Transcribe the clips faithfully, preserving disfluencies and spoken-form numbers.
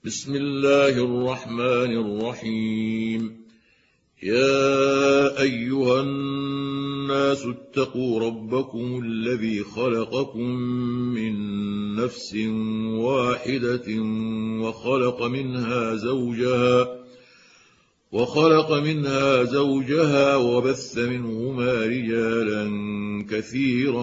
بسم الله الرحمن الرحيم. يا أيها الناس اتقوا ربكم الذي خلقكم من نفس واحدة وخلق منها زوجها وخلق منها زوجها وبث منهما رجالا كثيرا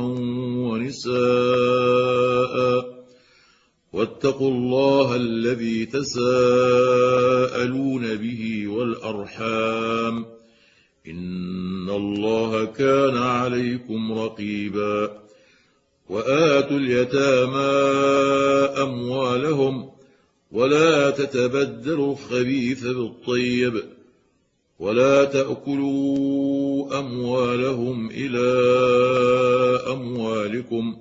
ونساء واتقوا الله الذي تساءلون به والأرحام إن الله كان عليكم رقيبا. وآتوا اليتامى أموالهم ولا تتبدلوا الخبيث بالطيب ولا تأكلوا أموالهم إلى أموالكم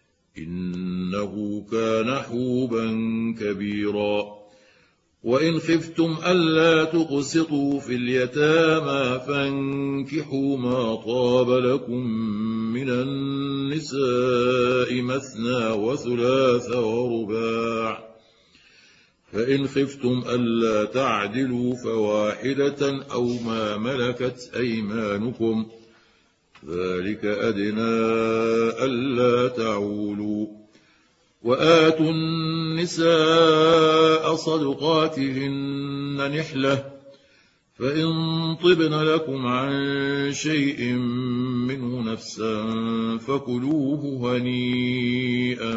إنه كان حوبا كبيرا. وإن خفتم ألا تقسطوا في اليتامى فانكحوا ما طاب لكم من النساء مثنى وثلاث ورباع، فإن خفتم ألا تعدلوا فواحدة أو ما ملكت أيمانكم ذلك أدنى ألا تعولوا. وآتوا النساء صدقاتهن نحلة فإن طبن لكم عن شيء منه نفسا فكلوه هنيئا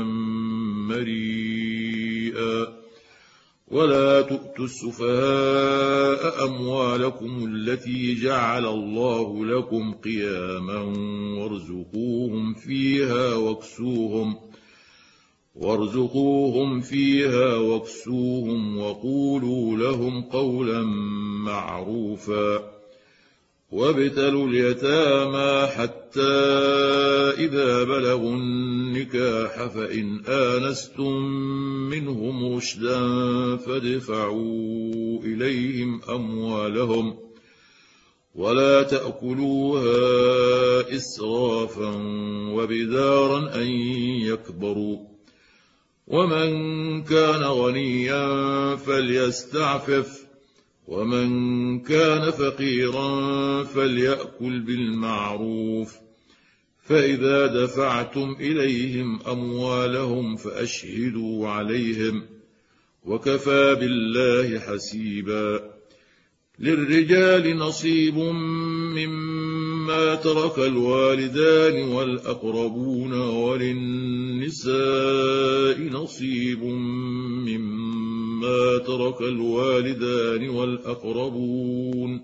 مريئا. ولا تؤتوا السفهاء أموالكم التي جعل الله لكم قياما وارزقوهم فيها واكسوهم وارزقوهم فيها واكسوهم وقولوا لهم قولا معروفا. وابتلوا اليتامى حتى إذا بلغوا النكاح فإن آنستم منهم رشدا فادفعوا إليهم أموالهم ولا تأكلوها إسرافا وبدارا أن يكبروا. ومن كان غنيا فليستعفف ومن كان فقيرا فليأكل بالمعروف. فإذا دفعتم إليهم أموالهم فأشهدوا عليهم وكفى بالله حسيبا. للرجال نصيب مما ترك الوالدان والأقربون وللنساء نصيب مما ترك الوالدان والأقربون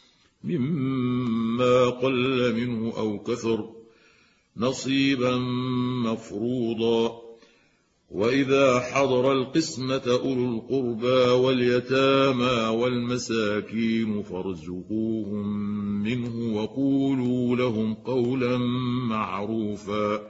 مما قل منه أو كثر نصيبا مفروضا. وإذا حضر القسمة أولو القربى واليتامى والمساكين فارزقوهم منه وقولوا لهم قولا معروفا.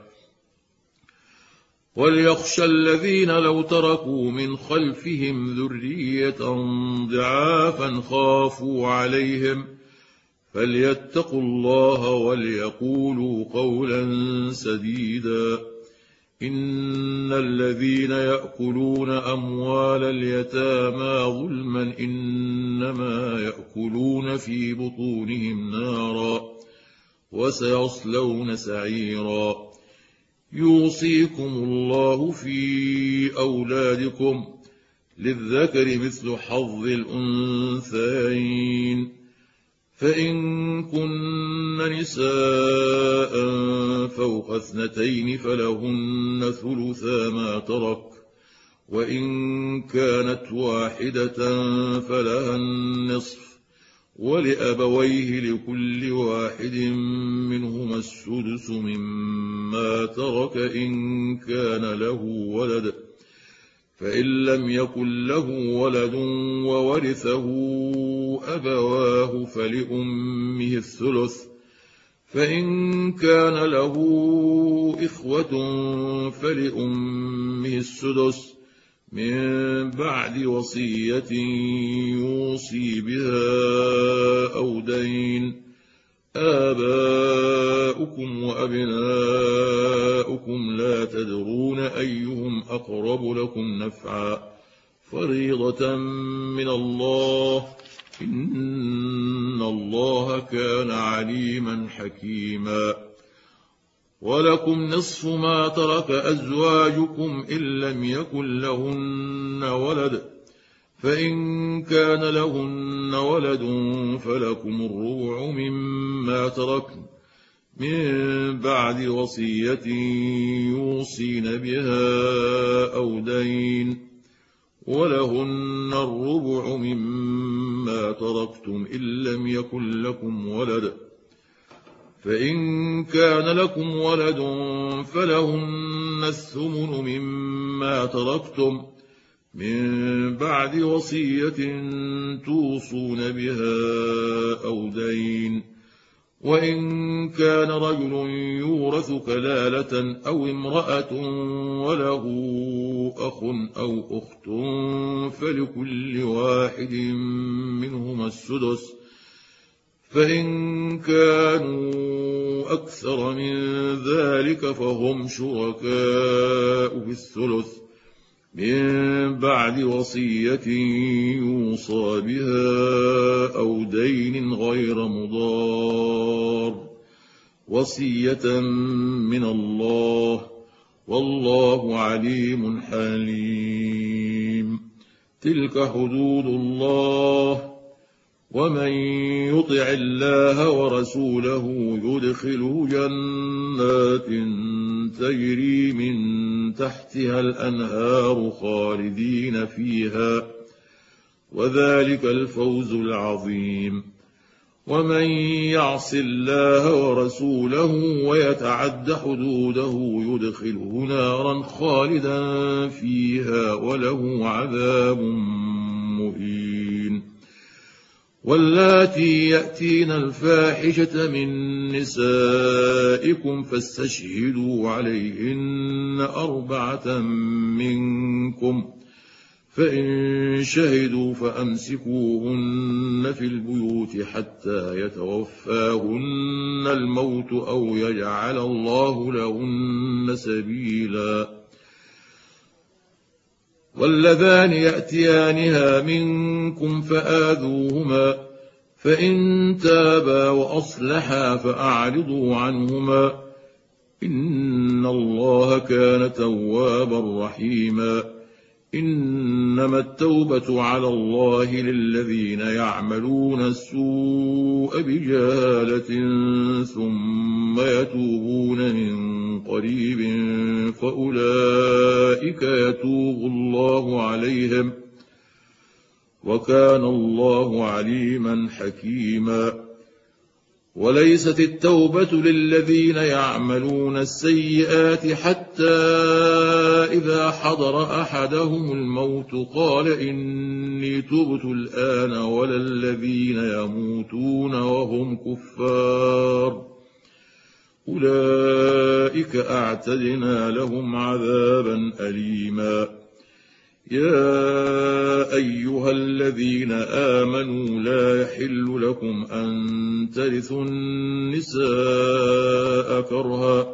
وليخشى الذين لو تركوا من خلفهم ذرية ضعافا خافوا عليهم فليتقوا الله وليقولوا قولا سديدا. إن الذين يأكلون أموال اليتامى ظلما إنما يأكلون في بطونهم نارا وسيصلون سعيرا. يوصيكم الله في أولادكم للذكر مثل حظ الأنثيين فإن كن نساء فوق اثنتين فلهن ثلثا ما ترك وإن كانت واحدة فلها النصف ولأبويه لكل واحد منهما السدس مما ترك إن كان له ولد فإن لم يكن له ولد وورثه أبواه فلأمه الثلث فإن كان له إخوة فلأمه السدس من بعد وصية يوصي بها أو دين. آباؤكم وأبناؤكم لا تدرون أيهم أقرب لكم نفعا فريضة من الله إن الله كان عليما حكيما ولكم نصف ما ترك أزواجكم إن لم يكن لهن ولد فإن كان لهن ولد فلكم الربع مما تركن من بعد وصية يوصين بها أو دين ولهن الربع مما تركتم إن لم يكن لكم ولد فإن كان لكم ولد فلهن الثمن مما تركتم من بعد وصية توصون بها أو دين وإن كان رجل يورث كلالة أو امرأة وله أخ أو أخت فلكل واحد منهما السدس فإن كانوا أكثر من ذلك فهم شركاء في الثلث من بعد وصية يوصى بها أو دين غير مضار وصية من الله والله عليم حليم تلك حدود الله ومن يطع الله ورسوله يدخله جنات تجري من تحتها الأنهار خالدين فيها وذلك الفوز العظيم ومن يعص الله ورسوله ويتعد حدوده يدخله نارا خالدا فيها وله عذاب مهين واللاتي يأتين الفاحشة من نسائكم فاستشهدوا عليهن أربعة منكم فإن شهدوا فأمسكوهن في البيوت حتى يتوفاهن الموت أو يجعل الله لهن سبيلا واللذان يأتيانها منكم فآذوهما فإن تابا وأصلحا فأعرضوا عنهما إن الله كان توابا رحيما إنما التوبة على الله للذين يعملون السوء بجهالة ثم يتوبون من قريب فأولئك يتوب الله عليهم وكان الله عليما حكيما وليست التوبة للذين يعملون السيئات حتى إذا حضر أحدهم الموت قال إني تبت الآن ولا الذين يموتون وهم كفار أولئك أعتدنا لهم عذابا أليما يا أيها الذين آمنوا لا يحل لكم أن ترثوا النساء كرها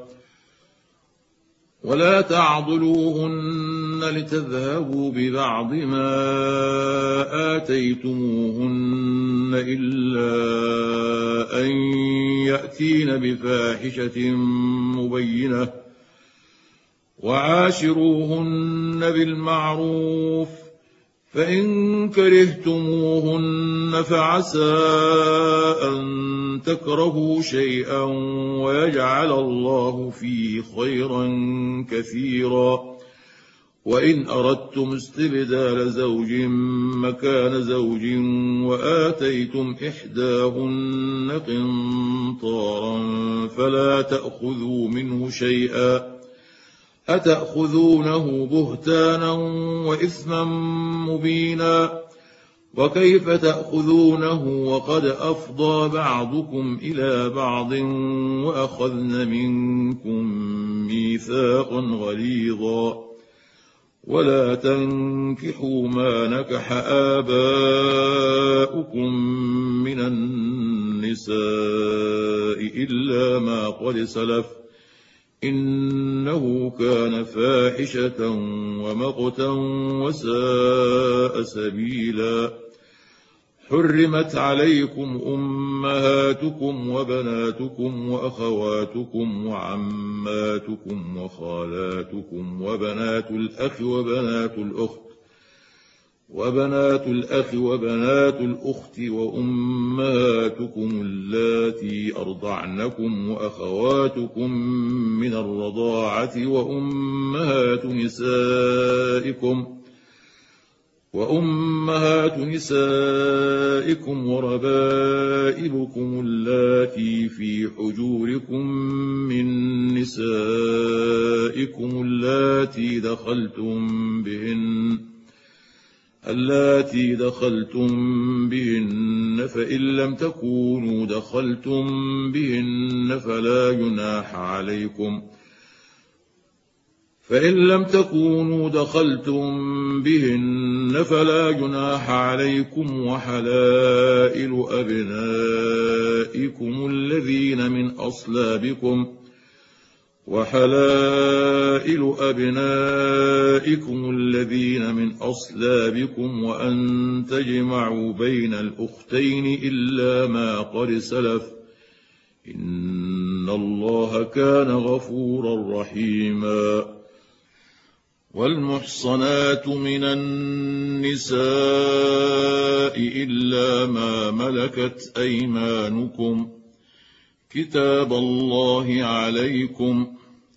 ولا تعضلوهن لتذهبوا ببعض ما آتيتموهن إلا أن يأتين بفاحشة مبينة وعاشروهن بالمعروف فإن كرهتموهن فعسى أن تكرهوا شيئا ويجعل الله فيه خيرا كثيرا وإن أردتم استبدال زوج مكان زوج وآتيتم إحداهن قنطارا فلا تأخذوا منه شيئا أتأخذونه بهتانا وإثما مبينا وكيف تأخذونه وقد أفضى بعضكم إلى بعض وأخذن منكم ميثاقا غليظا ولا تنكحوا ما نكح آباؤكم من النساء إلا ما قد سلف إنه كان فاحشة ومقتا وساء سبيلا. حرمت عليكم أمهاتكم وبناتكم وأخواتكم وعماتكم وخالاتكم وبنات الأخ وبنات الأخت وبنات الأخ وبنات الأخت وأمهاتكم اللاتي أرضعنكم وأخواتكم من الرضاعة وأمهات نسائكم وأمهات نسائكم وربائبكم اللاتي في حجوركم من نسائكم اللاتي دخلتم بهن اللاتي دخلتم بهن فإن لم تكونوا دخلتم بهن فلا جناح عليكم فإن لم تكونوا دخلتم بهن فلا جناح عليكم وحلائل أبنائكم الذين من أصلابكم وحلائل أبنائكم الذين من أصلابكم وأن تجمعوا بين الأختين إلا ما قد سلف إن الله كان غفورا رحيما. والمحصنات من النساء إلا ما ملكت أيمانكم كتاب الله عليكم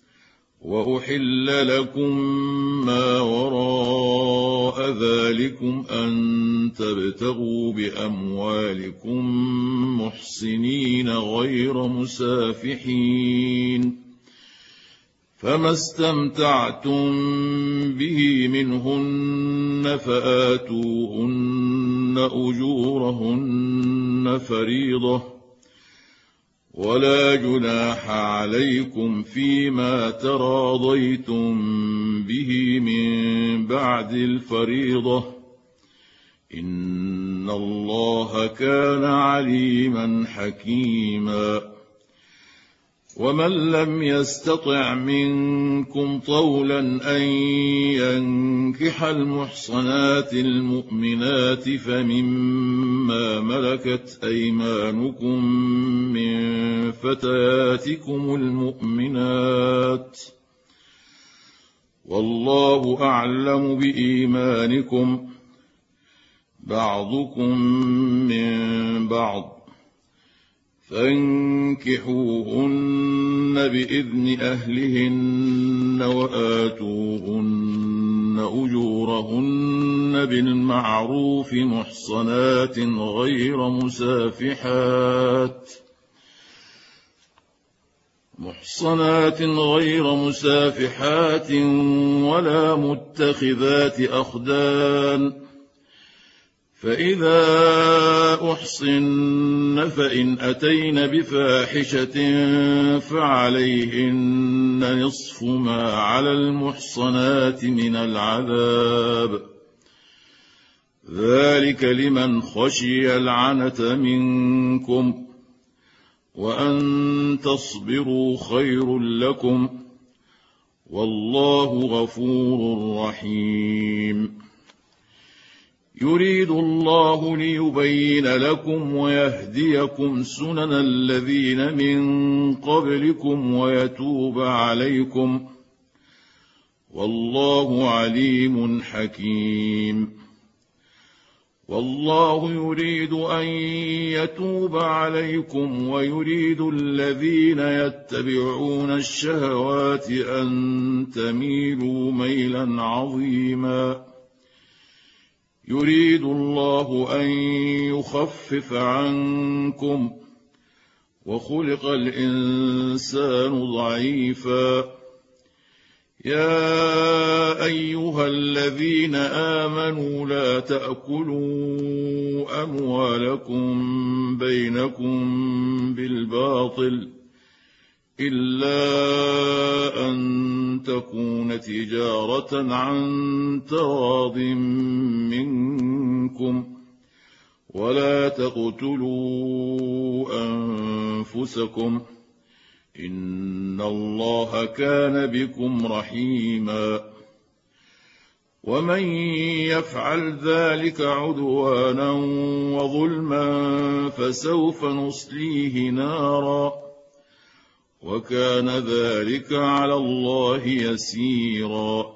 وأحل لكم ما وراء ذلكم أن تبتغوا بأموالكم محسنين غير مسافحين فما استمتعتم به منهن فآتوهن أجورهن فريضة ولا جناح عليكم فيما تراضيتم به من بعد الفريضة إن الله كان عليما حكيما. ومن لم يستطع منكم طولا أن ينكح المحصنات المؤمنات فمما ملكت أيمانكم من فتياتكم المؤمنات والله أعلم بإيمانكم بعضكم من بعض فانكحوهن بإذن أهلهن وآتوهن أجورهن بالمعروف محصنات غير مسافحات محصنات غير مسافحات ولا متخذات أخدان فإذا أحصن فإن أتين بفاحشة فعليهن نصف ما على المحصنات من العذاب ذلك لمن خشي العنة منكم وأن تصبروا خير لكم والله غفور رحيم. يريد الله ليبين لكم ويهديكم سنن الذين من قبلكم ويتوب عليكم والله عليم حكيم. والله يريد أن يتوب عليكم ويريد الذين يتبعون الشهوات أن تميلوا ميلا عظيما. يريد الله أن يخفف عنكم وخلق الإنسان ضعيفا. يا أيها الذين آمنوا لا تأكلوا أموالكم بينكم بالباطل إلا أن تكون تجارة عن تراض منكم ولا تقتلوا أنفسكم إن الله كان بكم رحيما ومن يفعل ذلك عدوانا وظلما فسوف نصليه نارا وكان ذلك على الله يسيرا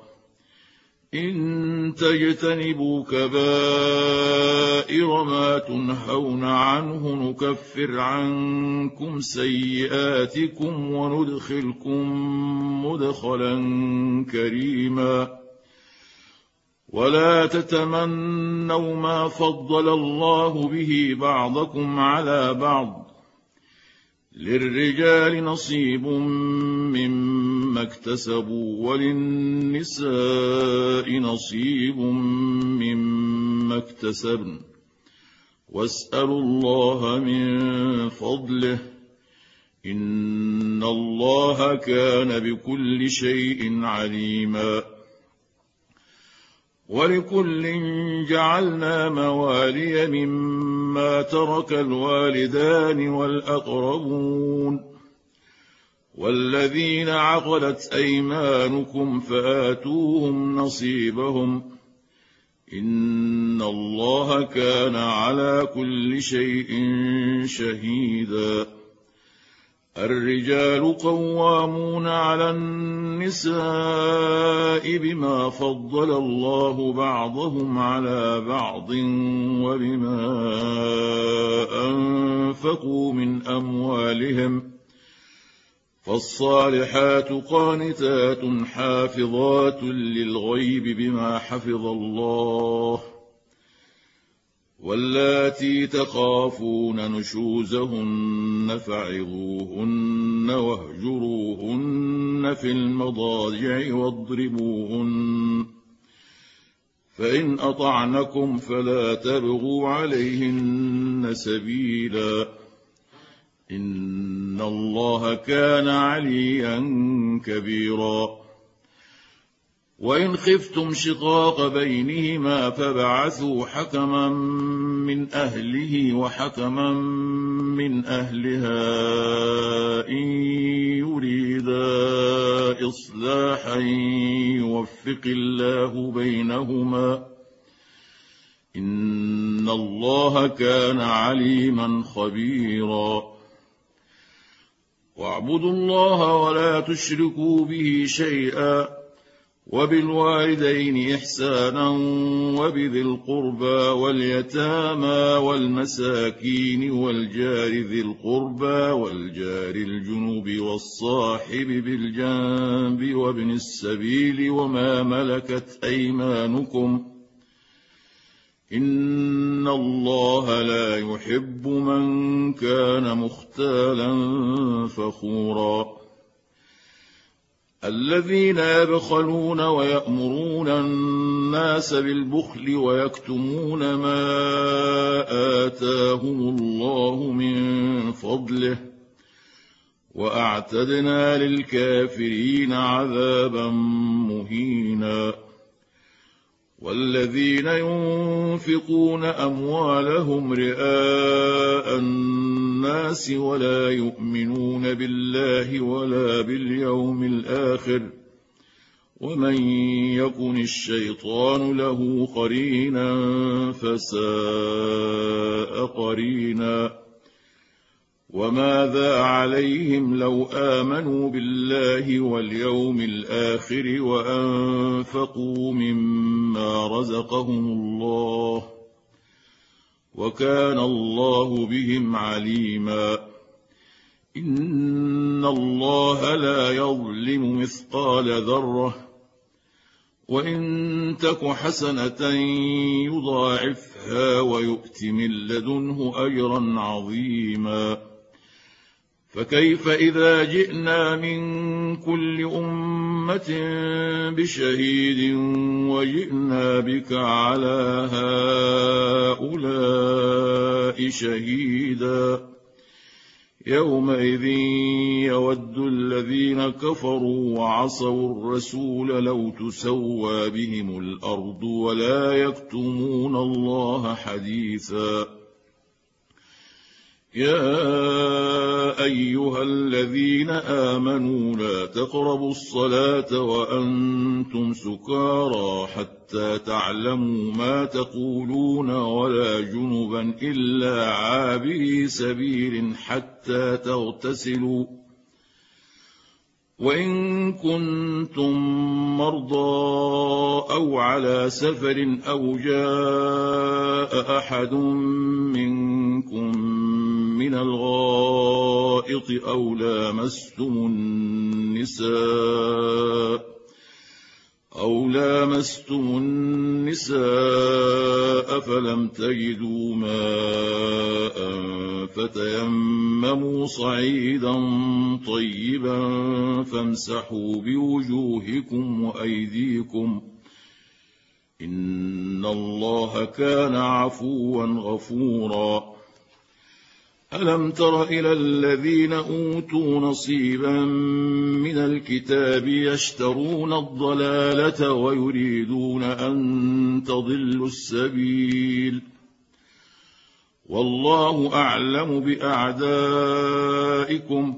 إن تجتنبوا كبائر ما تنهون عنه نكفر عنكم سيئاتكم وندخلكم مدخلا كريما ولا تتمنوا ما فضل الله به بعضكم على بعض للرجال نصيب مما اكتسبوا وللنساء نصيب مما اكتسبن واسألوا الله من فضله إن الله كان بكل شيء عليما ولكل جعلنا موالي مما ترك الوالدان والأقربون والذين عقدت أيمانكم فآتوهم نصيبهم إن الله كان على كل شيء شهيدا الرجال قوامون على النساء بما فضل الله بعضهم على بعض وبما أنفقوا من أموالهم فالصالحات قانتات حافظات للغيب بما حفظ الله واللاتي تخافون نشوزهن فعظوهن واهجروهن في المضاجع واضربوهن فإن أطعنكم فلا تبغوا عليهن سبيلا إن الله كان عليا كبيرا وإن خفتم شقاق بينهما فبعثوا حكما من أهله وحكما من أهلها إن يريدا إصلاحا يوفق الله بينهما إن الله كان عليما خبيرا واعبدوا الله ولا تشركوا به شيئا وبالوالدين إحسانا وبذي القربى واليتامى والمساكين والجار ذي القربى والجار الجنوب والصاحب بالجنب وابن السبيل وما ملكت أيمانكم إن الله لا يحب من كان مختالا فخورا الذين يبخلون ويأمرون الناس بالبخل ويكتمون ما آتاهم الله من فضله وأعتدنا للكافرين عذابا مهينا والذين ينفقون أموالهم رئاء الناس ولا يؤمنون بالله ولا باليوم الآخر ومن يكن الشيطان له قرينا فساء قرينا وماذا عليهم لو آمنوا بالله واليوم الآخر وأنفقوا مما رزقهم الله وكان الله بهم عليما إن الله لا يظلم مثقال ذرة وإن تك حسنة يضاعفها ويؤت من لدنه أجرا عظيما فكيف إذا جئنا من كل أمة بشهيد وجئنا بك على هؤلاء شهيدا يومئذ يود الذين كفروا وعصوا الرسول لو تسوى بهم الأرض ولا يكتمون الله حديثا يا أيها الذين آمنوا لا تقربوا الصلاة وأنتم سكارى حتى تعلموا ما تقولون ولا جنبا إلا عابري سبيل حتى تغتسلوا وإن كنتم مرضى أو على سفر أو جاء أحد منكم من الغائط أو لامستم النساء أو لامستم النساء فلم تجدوا ماء فتيمموا صعيدا طيبا فامسحوا بوجوهكم وأيديكم إن الله كان عفوا غفورا ألم تر إلى الذين أوتوا نصيبا من الكتاب يشترون الضلالة ويريدون أن تضلوا السبيل والله أعلم بأعدائكم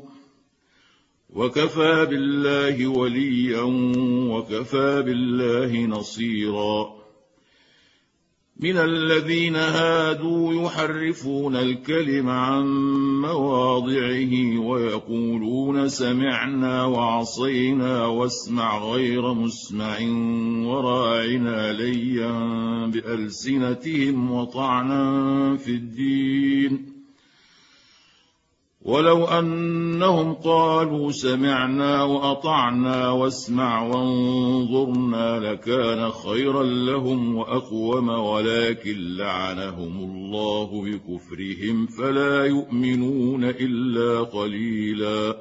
وكفى بالله وليا وكفى بالله نصيرا من الذين هادوا يحرفون الكلم عن مواضعه ويقولون سمعنا وعصينا واسمع غير مسمع وراعنا ليا بألسنتهم وطعنا في الدين ولو أنهم قالوا سمعنا وأطعنا واسمع وانظرنا لكان خيرا لهم وأقوم ولكن لعنهم الله بكفرهم فلا يؤمنون إلا قليلا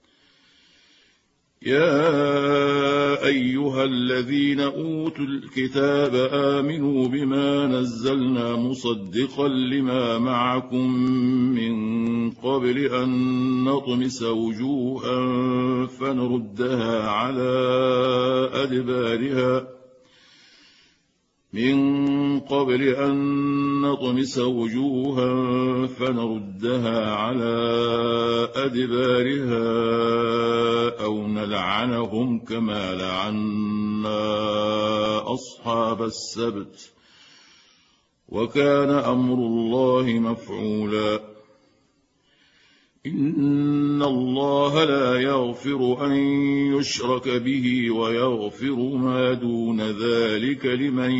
يا أيها الذين أوتوا الكتاب آمنوا بما نزلنا مصدقا لما معكم من قبل أن نطمس وجوها فنردها على أدبارها من قبل أن نطمس وجوها فنردها على أدبارها أو نلعنهم كما لعنا أصحاب السبت وكان أمر الله مفعولا إن الله لا يغفر أن يشرك به ويغفر ما دون ذلك لمن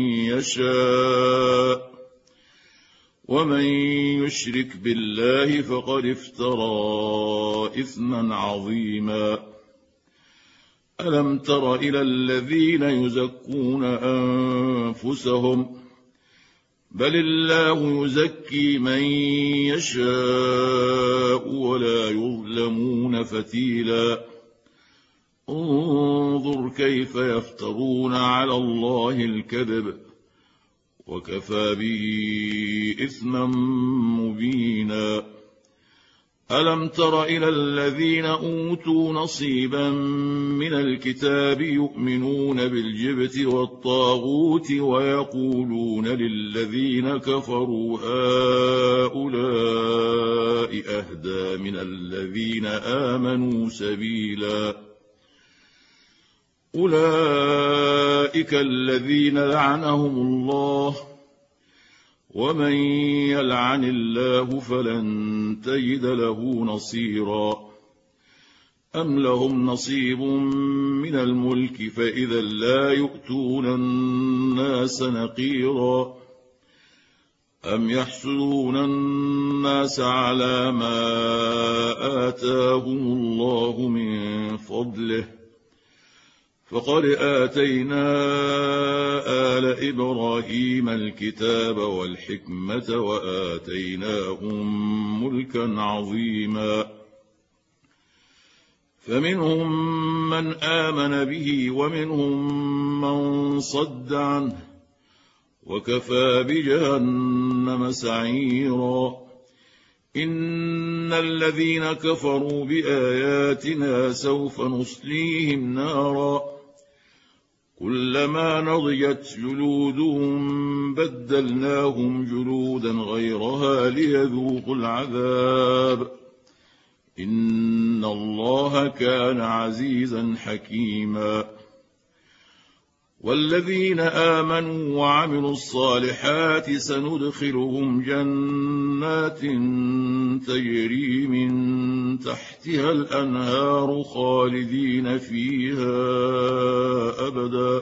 يشاء ومن يشرك بالله فقد افترى إثما عظيما ألم تر إلى الذين يزكون أنفسهم بل الله يزكي من يشاء ولا يظلمون فتيلا انظر كيف يفترون على الله الكذب وكفى به إثما مبينا ألم تر إلى الذين أوتوا نصيبا من الكتاب يؤمنون بالجبت والطاغوت ويقولون للذين كفروا هؤلاء أهدى من الذين آمنوا سبيلا أولئك الذين لعنهم الله ومن يلعن الله فلن تجد له نصيرا أم لهم نصيب من الملك فإذا لا يؤتون الناس نقيرا أم يحسدون الناس على ما آتاهم الله من فضله فقد آتينا آل إبراهيم الكتاب والحكمة وآتيناهم ملكا عظيما فمنهم من آمن به ومنهم من صد عنه وكفى بجهنم سعيرا إن الذين كفروا بآياتنا سوف نصليهم نارا كلما نضجت جلودهم بدلناهم جلودا غيرها ليذوقوا العذاب إن الله كان عزيزا حكيما. والذين آمنوا وعملوا الصالحات سندخلهم جنات تجري من تحتها الأنهار خالدين فيها أبدا،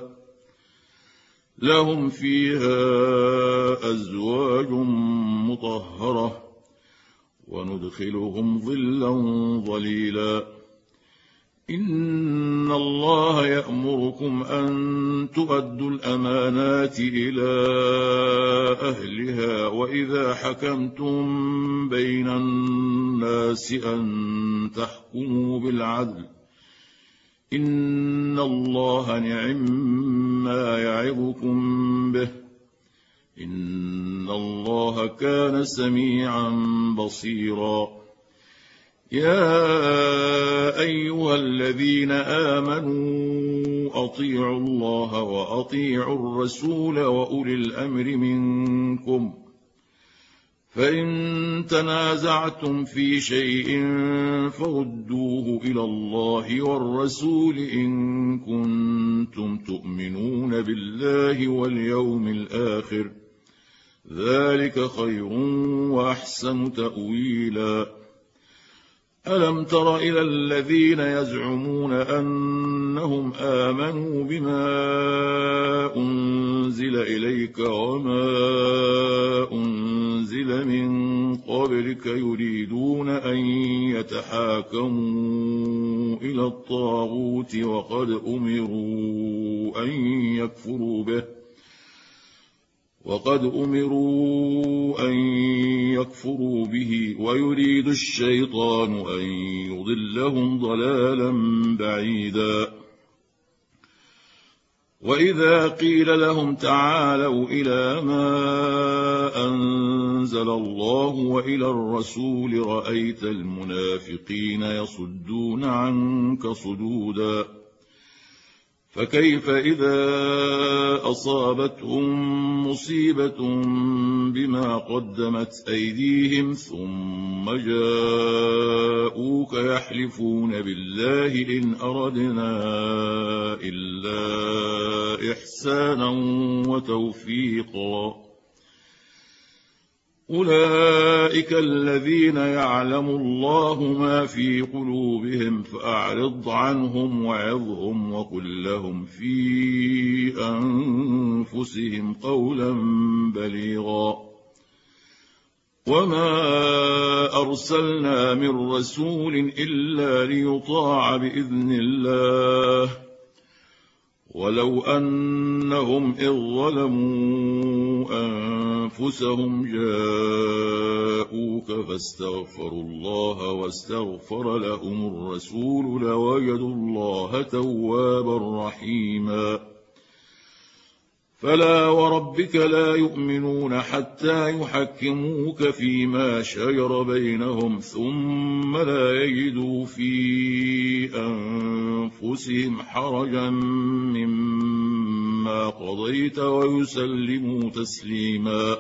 لهم فيها أزواج مطهرة وندخلهم ظلا ظليلا. إن الله يأمركم أن تؤدوا الأمانات إلى أهلها وإذا حكمتم بين الناس أن تحكموا بالعدل، إن الله نعم ما يعظكم به، إن الله كان سميعا بصيرا. يا أيها الذين آمنوا أطيعوا الله وأطيعوا الرسول وأولي الأمر منكم، فإن تنازعتم في شيء فردوه إلى الله والرسول إن كنتم تؤمنون بالله واليوم الآخر، ذلك خير وأحسن تأويلا. ألم تر إلى الذين يزعمون أنهم آمنوا بما أنزل إليك وما أنزل من قبلك يريدون أن يتحاكموا إلى الطاغوت وقد أمروا أن يكفروا به وقد أمروا أن يكفروا به ويريد الشيطان أن يضلهم ضلالا بعيدا. وإذا قيل لهم تعالوا إلى ما أنزل الله وإلى الرسول رأيت المنافقين يصدون عنك صدودا. فكيف إذا أصابتهم مصيبة بما قدمت أيديهم ثم جاءوك يحلفون بالله إن أردنا إلا إحسانا وتوفيقا. أولئك الذين يعلم الله ما في قلوبهم فأعرض عنهم وعظهم وقل لهم في أنفسهم قولا بليغا. وما أرسلنا من رسول إلا ليطاع بإذن الله ولو أنهم إذ ظلموا أنفسهم جاءوك فاستغفروا الله واستغفر لهم الرسول لوجدوا الله توابا رحيما. فلا وربك لا يؤمنون حتى يحكموك فيما شجر بينهم ثم لا يجدوا في أنفسهم حرجا مما قضيت ويسلموا تسليما.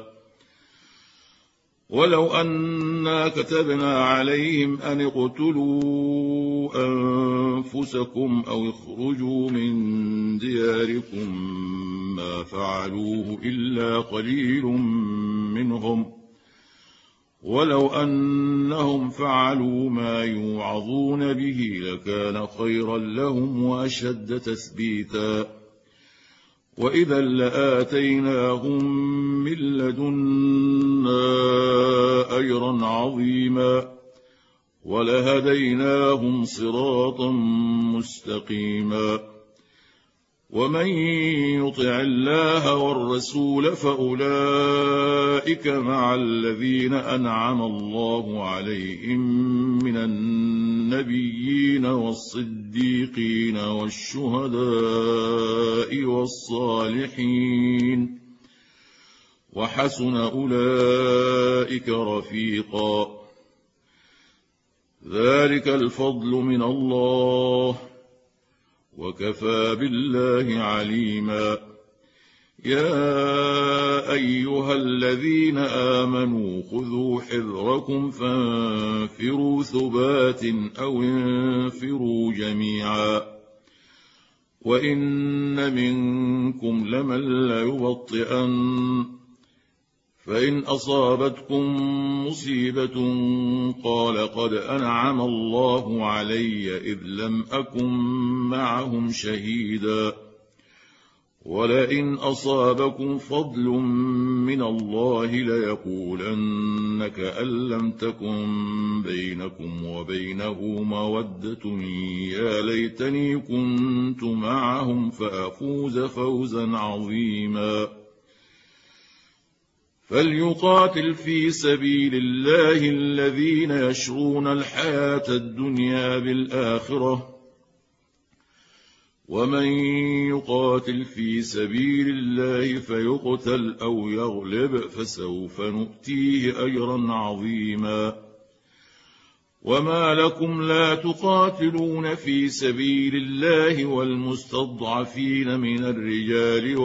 ولو أنا كتبنا عليهم أن اقتلوا أنفسكم أو اخرجوا من دياركم ما فعلوه إلا قليل منهم ولو أنهم فعلوا ما يوعظون به لكان خيرا لهم وأشد تثبيتا. وإذا لآتيناهم من لدنا أجرا عظيما ولهديناهم صراطا مستقيما. ومن يطع الله والرسول فأولئك مع الذين أنعم الله عليهم من النبيين والصديقين والشهداء والصالحين وحسن أولئك رفيقا. ذلك الفضل من الله وكفى بالله عليما. يا أيها الذين آمنوا خذوا حذركم فانفروا ثبات أو انفروا جميعا وإن منكم لمن ليبطئن فإن أصابتكم مصيبة قال قد أنعم الله علي إذ لم أكن معهم شهيدا ولئن أصابكم فضل من الله ليقولن كأن لم تكن بينكم وبينه مودة يا ليتني كنت معهم فأفوز فوزا عظيما فليقاتل في سبيل الله الذين يشرون الحياة الدنيا بالآخرة ومن يقاتل في سبيل الله فيقتل أو يغلب فسوف نؤتيه أجرا عظيما وما لكم لا تقاتلون في سبيل الله والمستضعفين من الرجال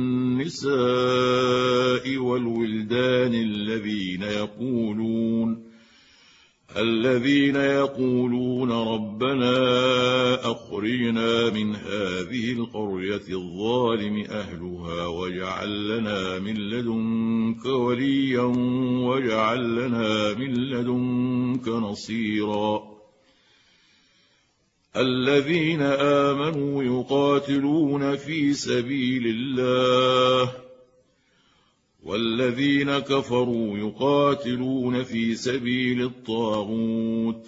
والنساء والولدان الذين يقولون الذين يقولون ربنا أخرجنا من هذه القرية الظالم أهلها واجعل لنا من لدنك وليا واجعل لنا من لدنك نصيرا الذين آمنوا يقاتلون في سبيل الله والذين كفروا يقاتلون في سبيل الطاغوت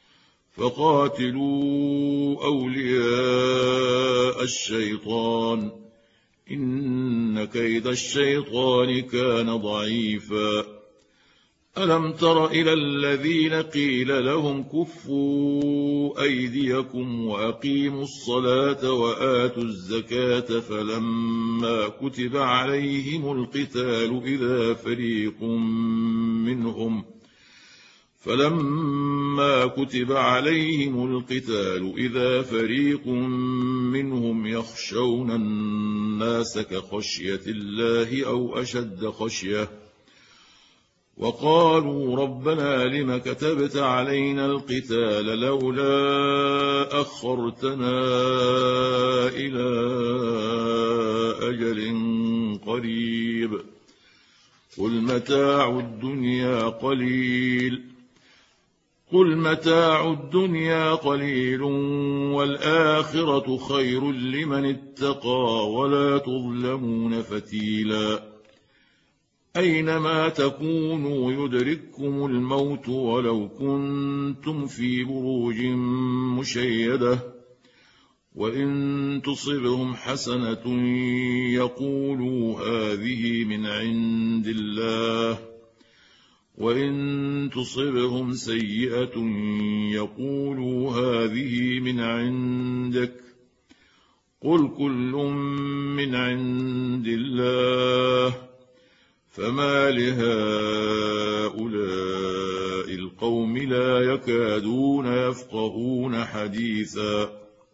فقاتلوا أولياء الشيطان إن كيد الشيطان كان ضعيفا ألم تر إلى الذين قيل لهم كفوا أيديكم وأقيموا الصلاة وآتوا الزكاة فلما كتب عليهم القتال إذا فريق منهم فلما كتب عليهم القتال إذا فريق منهم يخشون الناس كخشية الله أو أشد خشية وقالوا ربنا لم كتبت علينا القتال لولا أخرتنا إلى أجل قريب قل متاع الدنيا قليل قل متاع الدنيا قليل والآخرة خير لمن اتقى ولا تظلمون فتيلا أينما تكونوا يدرككم الموت ولو كنتم في بروج مشيدة وإن تصبهم حسنة يقولوا هذه من عند الله وإن تصبهم سيئة يقولوا هذه من عندك قل كل من عند الله فما لهؤلاء القوم لا يكادون يفقهون حديثا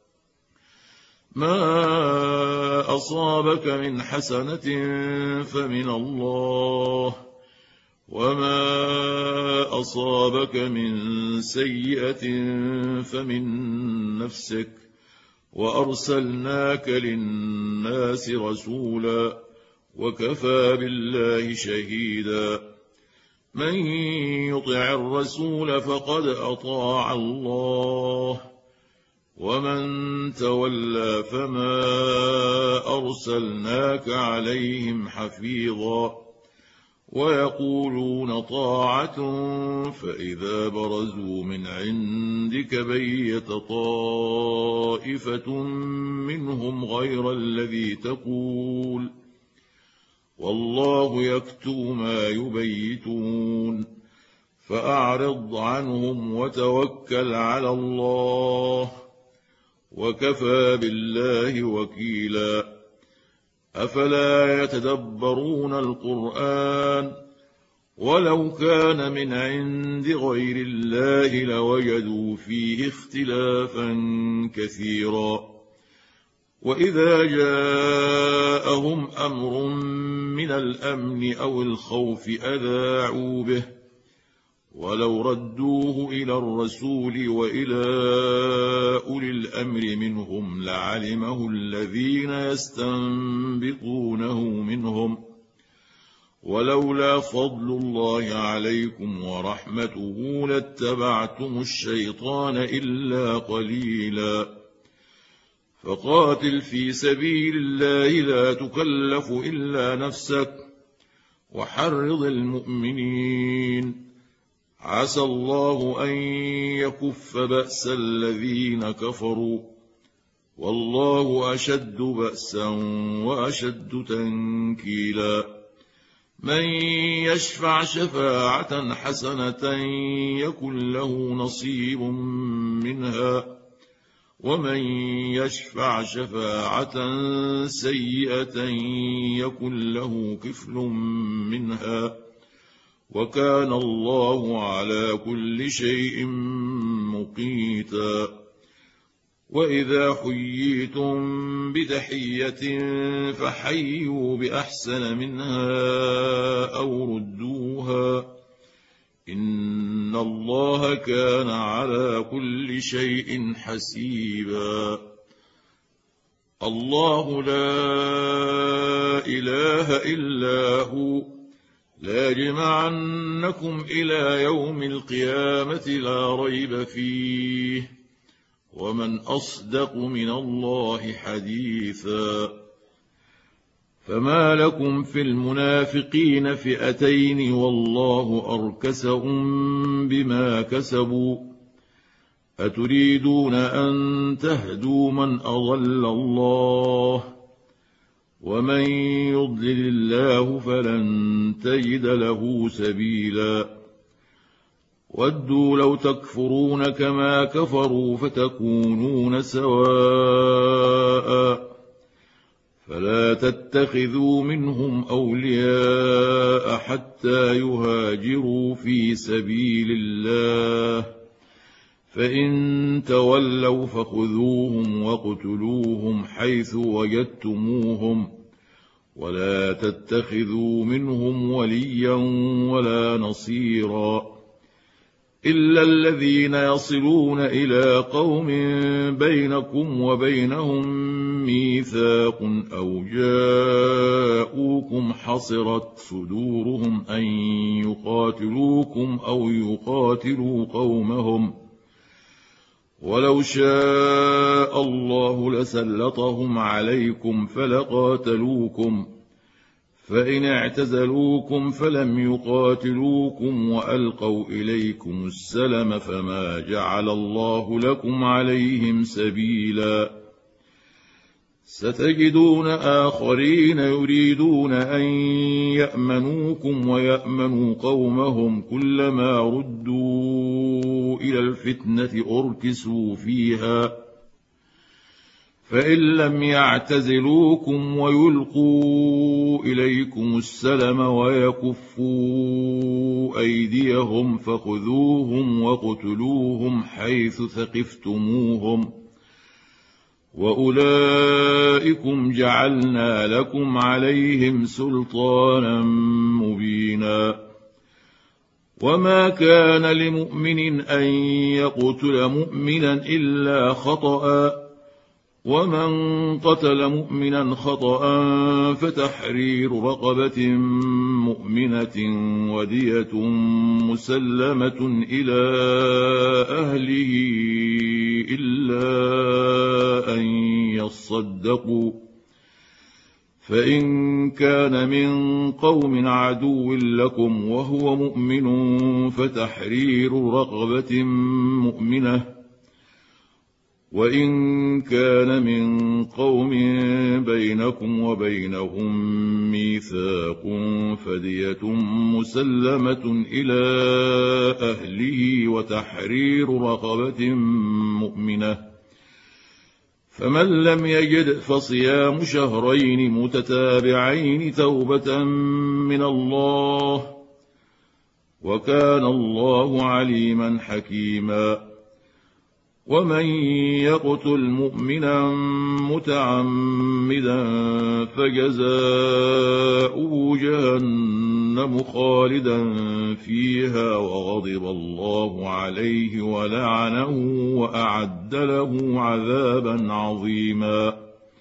ما أصابك من حسنة فمن الله وما أصابك من سيئة فمن نفسك وأرسلناك للناس رسولا وكفى بالله شهيدا من يطع الرسول فقد أطاع الله ومن تولى فما أرسلناك عليهم حفيظا ويقولون طاعة فإذا برزوا من عندك بيت طائفة منهم غير الذي تقول والله يكتب ما يبيتون فأعرض عنهم وتوكل على الله وكفى بالله وكيلا أفلا يتدبرون القرآن ولو كان من عند غير الله لوجدوا فيه اختلافا كثيرا وإذا جاءهم أمر من الأمن أو الخوف أذاعوا به ولو ردوه إلى الرسول وإلى أولي الأمر منهم لعلمه الذين يستنبطونه منهم، ولولا فضل الله عليكم ورحمته لاتبعتم الشيطان إلا قليلا. فقاتل في سبيل الله لا تكلف إلا نفسك وحرض المؤمنين، عسى الله أن يكف بأس الذين كفروا، والله أشد بأسا وأشد تنكيلا. من يشفع شفاعة حسنة يكن له نصيب منها، ومن يشفع شفاعة سيئة يكن له كفل منها، وكان الله على كل شيء مقيتا. وإذا حييتم بتحية فحيوا بأحسن منها أو ردوها، إن الله كان على كل شيء حسيبا. الله لا إله إلا هو، ليجمعنكم إلى يوم القيامة لا ريب فيه، ومن أصدق من الله حديثا. فما لكم في المنافقين فئتين والله أركسهم بما كسبوا، أتريدون أن تهدوا من أضل الله، ومن يضلل الله فلن تجد له سبيلا. ودوا لو تكفرون كما كفروا فتكونون سواء، فلا تتخذوا منهم أولياء حتى يهاجروا في سبيل الله، فإن تولوا فخذوهم واقتلوهم حيث وجدتموهم، ولا تتخذوا منهم وليا ولا نصيرا، إلا الذين يصلون إلى قوم بينكم وبينهم ميثاق أو جاءوكم حصرت صدورهم أن يقاتلوكم أو يقاتلوا قومهم، ولو شاء الله لسلطهم عليكم فلقاتلوكم، فإن اعتزلوكم فلم يقاتلوكم وألقوا إليكم السلم فما جعل الله لكم عليهم سبيلا. ستجدون آخرين يريدون أن يأمنوكم ويأمنوا قومهم، كلما ردوا إلى الفتنة أركسوا فيها، فإن لم يعتزلوكم ويلقوا إليكم السلم ويكفوا أيديهم فخذوهم واقتلوهم حيث ثقفتموهم، وأولئكم جعلنا لكم عليهم سلطانا مبينا. وما كان لمؤمن أن يقتل مؤمنا إلا خطأ، ومن قتل مؤمنا خطأ فتحرير رقبة مؤمنة ودية مسلمة إلى أهله إلا أن يصدقوا، فإن كان من قوم عدو لكم وهو مؤمن فتحرير رقبة مؤمنة، وإن كان من قوم بينكم وبينهم ميثاق فدية مسلمة إلى أهله وتحرير رقبة مؤمنة، فمن لم يجد فصيام شهرين متتابعين توبة من الله، وكان الله عليما حكيما. ومن يقتل مؤمنا متعمدا فجزاؤه جهنم خالدا فيها وغضب الله عليه ولعنه وأعد له عذابا عظيما.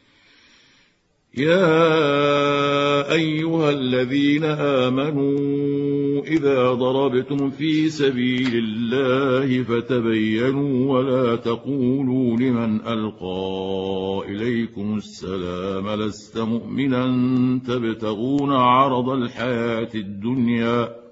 يا أيها الذين آمنوا إذا ضربتم في سبيل الله فتبينوا ولا تقولوا لمن ألقى إليكم السلام لست مؤمنا تبتغون عرض الحياة الدنيا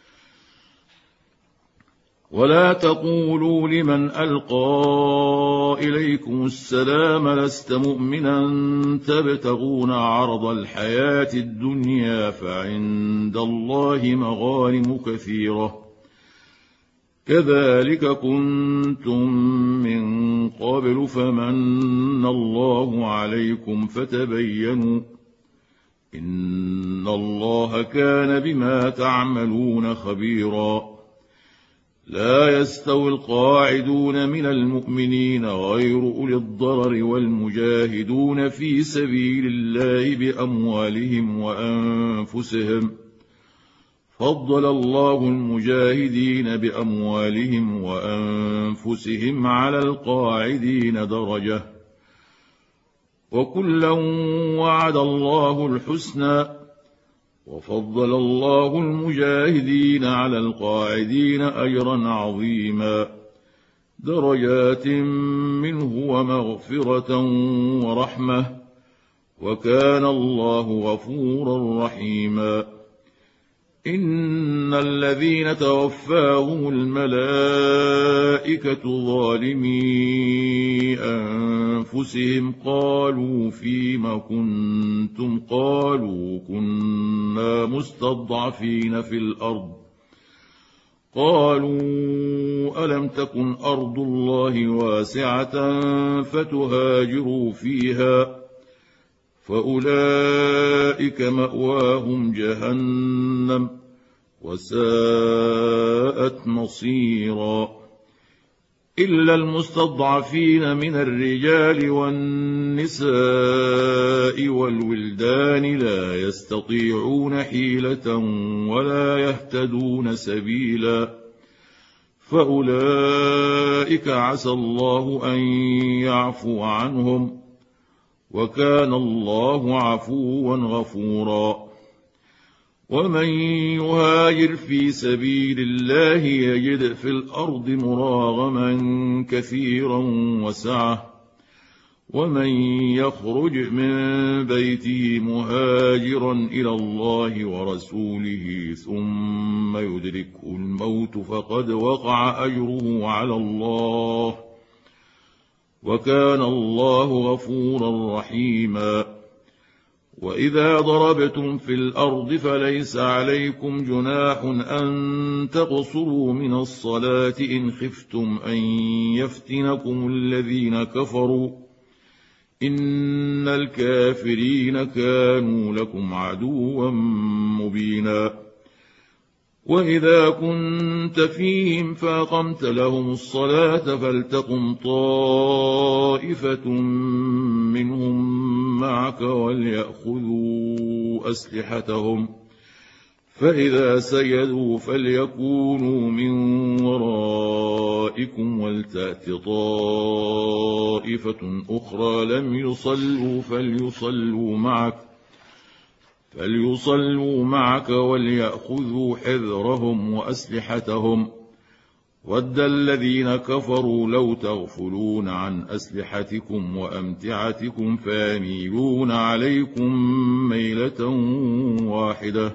ولا تقولوا لمن ألقى إليكم السلام لست مؤمنا تبتغون عرض الحياة الدنيا فعند الله مغانم كثيرة كذلك كنتم من قبل فمن الله عليكم فتبينوا إن الله كان بما تعملون خبيرا. لا يستوي القاعدون من المؤمنين غير أولي الضرر والمجاهدون في سبيل الله بأموالهم وأنفسهم فضل الله المجاهدين بأموالهم وأنفسهم على القاعدين درجة وكلا وعد الله الحسنى وفضل الله المجاهدين على القاعدين أجرا عظيما درجات منه ومغفرة ورحمة وكان الله غفورا رحيما. إن الذين توفاهم الملائكة ظالمي أنفسهم قالوا فيم كنتم قالوا كنا مستضعفين في الأرض قالوا ألم تكن أرض الله واسعة فتهاجروا فيها فأولئك مأواهم جهنم وساءت مصيرا. إلا المستضعفين من الرجال والنساء والولدان لا يستطيعون حيلة ولا يهتدون سبيلا فأولئك عسى الله أن يعفو عنهم وكان الله عفوا غفورا. ومن يهاجر في سبيل الله يجد في الأرض مراغما كثيرا وسعة ومن يخرج من بيته مهاجرا إلى الله ورسوله ثم يدركه الموت فقد وقع أجره على الله وكان الله غفورا رحيما. وإذا ضربتم في الأرض فليس عليكم جناح أن تقصروا من الصلاة إن خفتم أن يفتنكم الذين كفروا إن الكافرين كانوا لكم عدوا مبينا. وإذا كنت فيهم فأقمت لهم الصلاة فلتقم طائفة منهم معك وليأخذوا أسلحتهم فإذا سجدوا فليكونوا من ورائكم ولتأت طائفة أخرى لم يصلوا فليصلوا معك فليصلوا معك وليأخذوا حذرهم وأسلحتهم ود الذين كفروا لو تغفلون عن أسلحتكم وأمتعتكم فيميلون عليكم ميلة واحدة.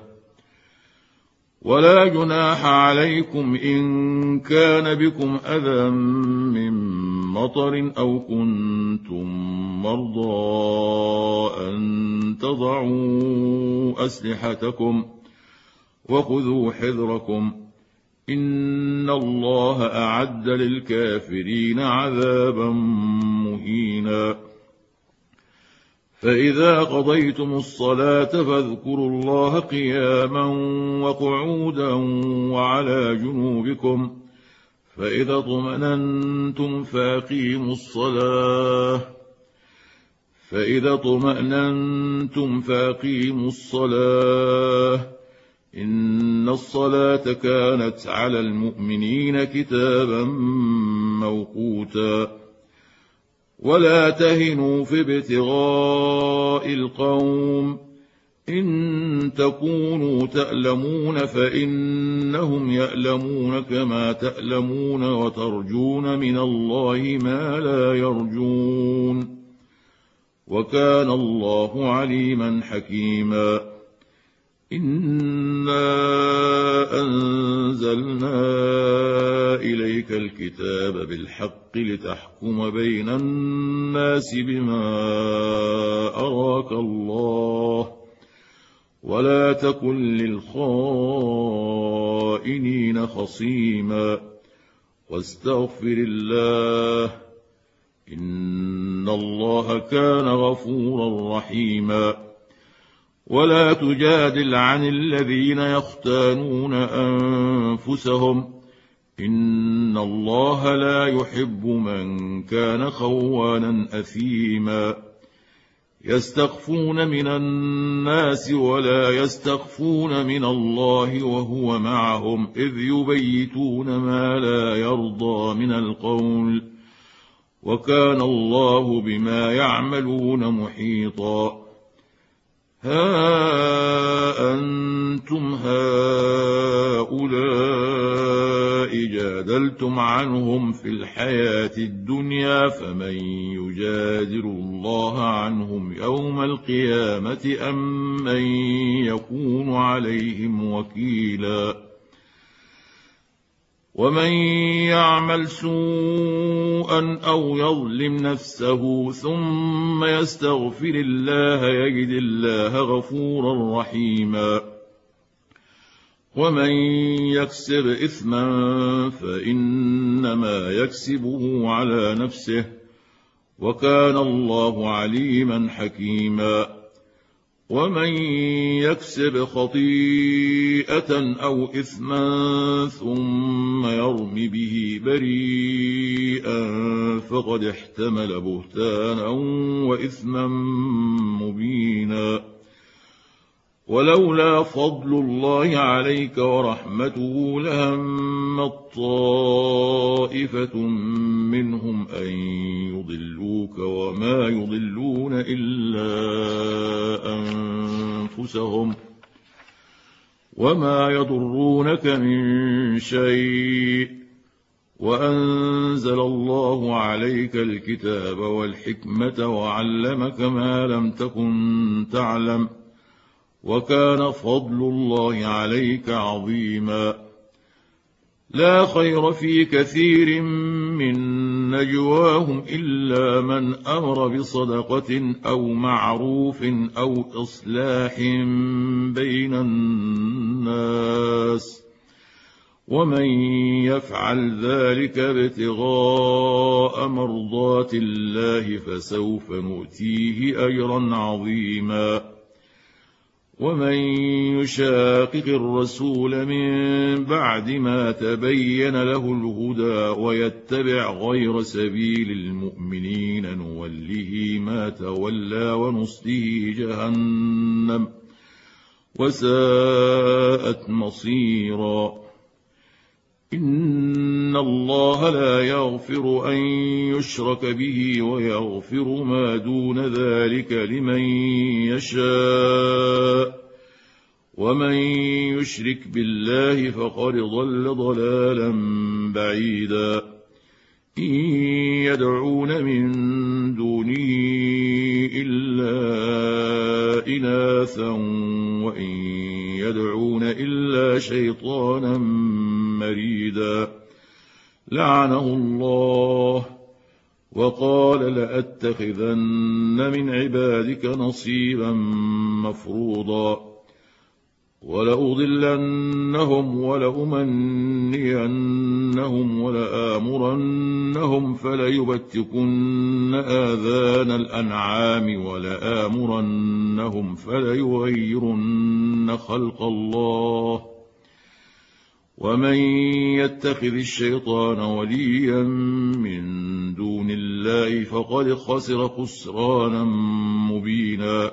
ولا جناح عليكم إن كان بكم أذى من مطر أو كنتم مرضى أن تضعوا أسلحتكم وخذوا حذركم إن الله أعد للكافرين عذابا مهينا. فإذا قضيتم الصلاة فاذكروا الله قياما وقعودا وعلى جنوبكم فإذا اطمأننتم فأقيموا الصلاة فإذا اطمأننتم فأقيموا الصلاة إن الصلاة كانت على المؤمنين كتابا موقوتا ولا تهنوا في ابتغاء القوم إن تكونوا تألمون فإنهم يألمون كما تألمون وترجون من الله ما لا يرجون وكان الله عليما حكيما إنا أنزلنا إليك الكتاب بالحق لتحكم بين الناس بما أراك الله ولا تكن للخائنين خصيما واستغفر الله إن الله كان غفورا رحيما ولا تجادل عن الذين يختانون أنفسهم إن الله لا يحب من كان خوانا أثيما يستخفون من الناس ولا يستخفون من الله وهو معهم إذ يبيتون ما لا يرضى من القول وكان الله بما يعملون محيطا ها أنتم هؤلاء جادلتم عنهم في الحياة الدنيا فمن يجادل الله عنهم يوم القيامة أم من يكون عليهم وكيلا ومن يعمل سوءا أو يظلم نفسه ثم يستغفر الله يجد الله غفورا رحيما ومن يكسب إثما فإنما يكسبه على نفسه وكان الله عليما حكيما ومن يكسب خطيئة أو إثما ثم يرم به بريئا فقد احتمل بهتانا وإثما مبينا ولولا فضل الله عليك ورحمته لهم طائفة منهم أن يضلوك وما يضلون إلا أنفسهم وما يضرونك من شيء وأنزل الله عليك الكتاب والحكمة وعلمك ما لم تكن تعلم وكان فضل الله عليك عظيما لا خير في كثير من نجواهم إلا من أمر بصدقة أو معروف أو إصلاح بين الناس ومن يفعل ذلك ابتغاء مرضات الله فسوف نؤتيه أجرا عظيما ومن يشاقق الرسول من بعد ما تبين له الهدى ويتبع غير سبيل المؤمنين نوله ما تولى ونصله جهنم وساءت مصيرا إن الله لا يغفر أن يشرك به ويغفر ما دون ذلك لمن يشاء ومن يشرك بالله فقد ضل ضلالا بعيدا إن يدعون من دونه إلا إناثا وإن يدعون إلا شيطانا مريدا لعنه الله وقال لأتخذن من عبادك نصيبا مفروضا ولأضلنهم ولأمنينهم ولآمرنهم فليبتكن آذان الأنعام ولآمرنهم فليغيرن خلق الله ومن يتخذ الشيطان وليا من دون الله فقد خسر خسرانا مبينا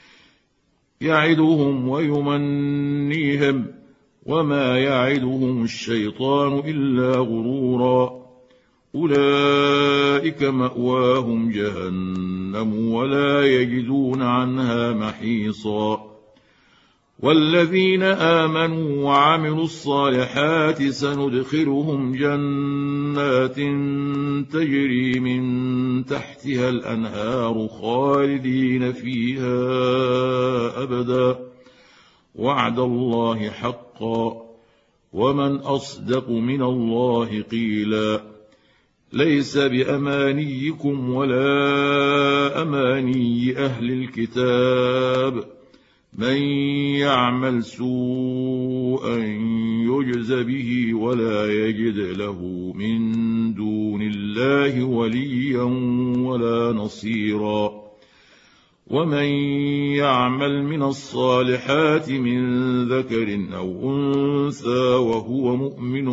يعدهم ويمنيهم وما يعدهم الشيطان إلا غرورا أولئك مأواهم جهنم ولا يجدون عنها محيصا والذين آمنوا وعملوا الصالحات سندخلهم جنات تجري من تحتها الأنهار خالدين فيها أبدا وعد الله حقا ومن أصدق من الله قيلا ليس بأمانيكم ولا أماني أهل الكتاب من يعمل سوءا يجز به ولا يجد له من دون الله وليا ولا نصيرا ومن يعمل من الصالحات من ذكر أو أنثى وهو مؤمن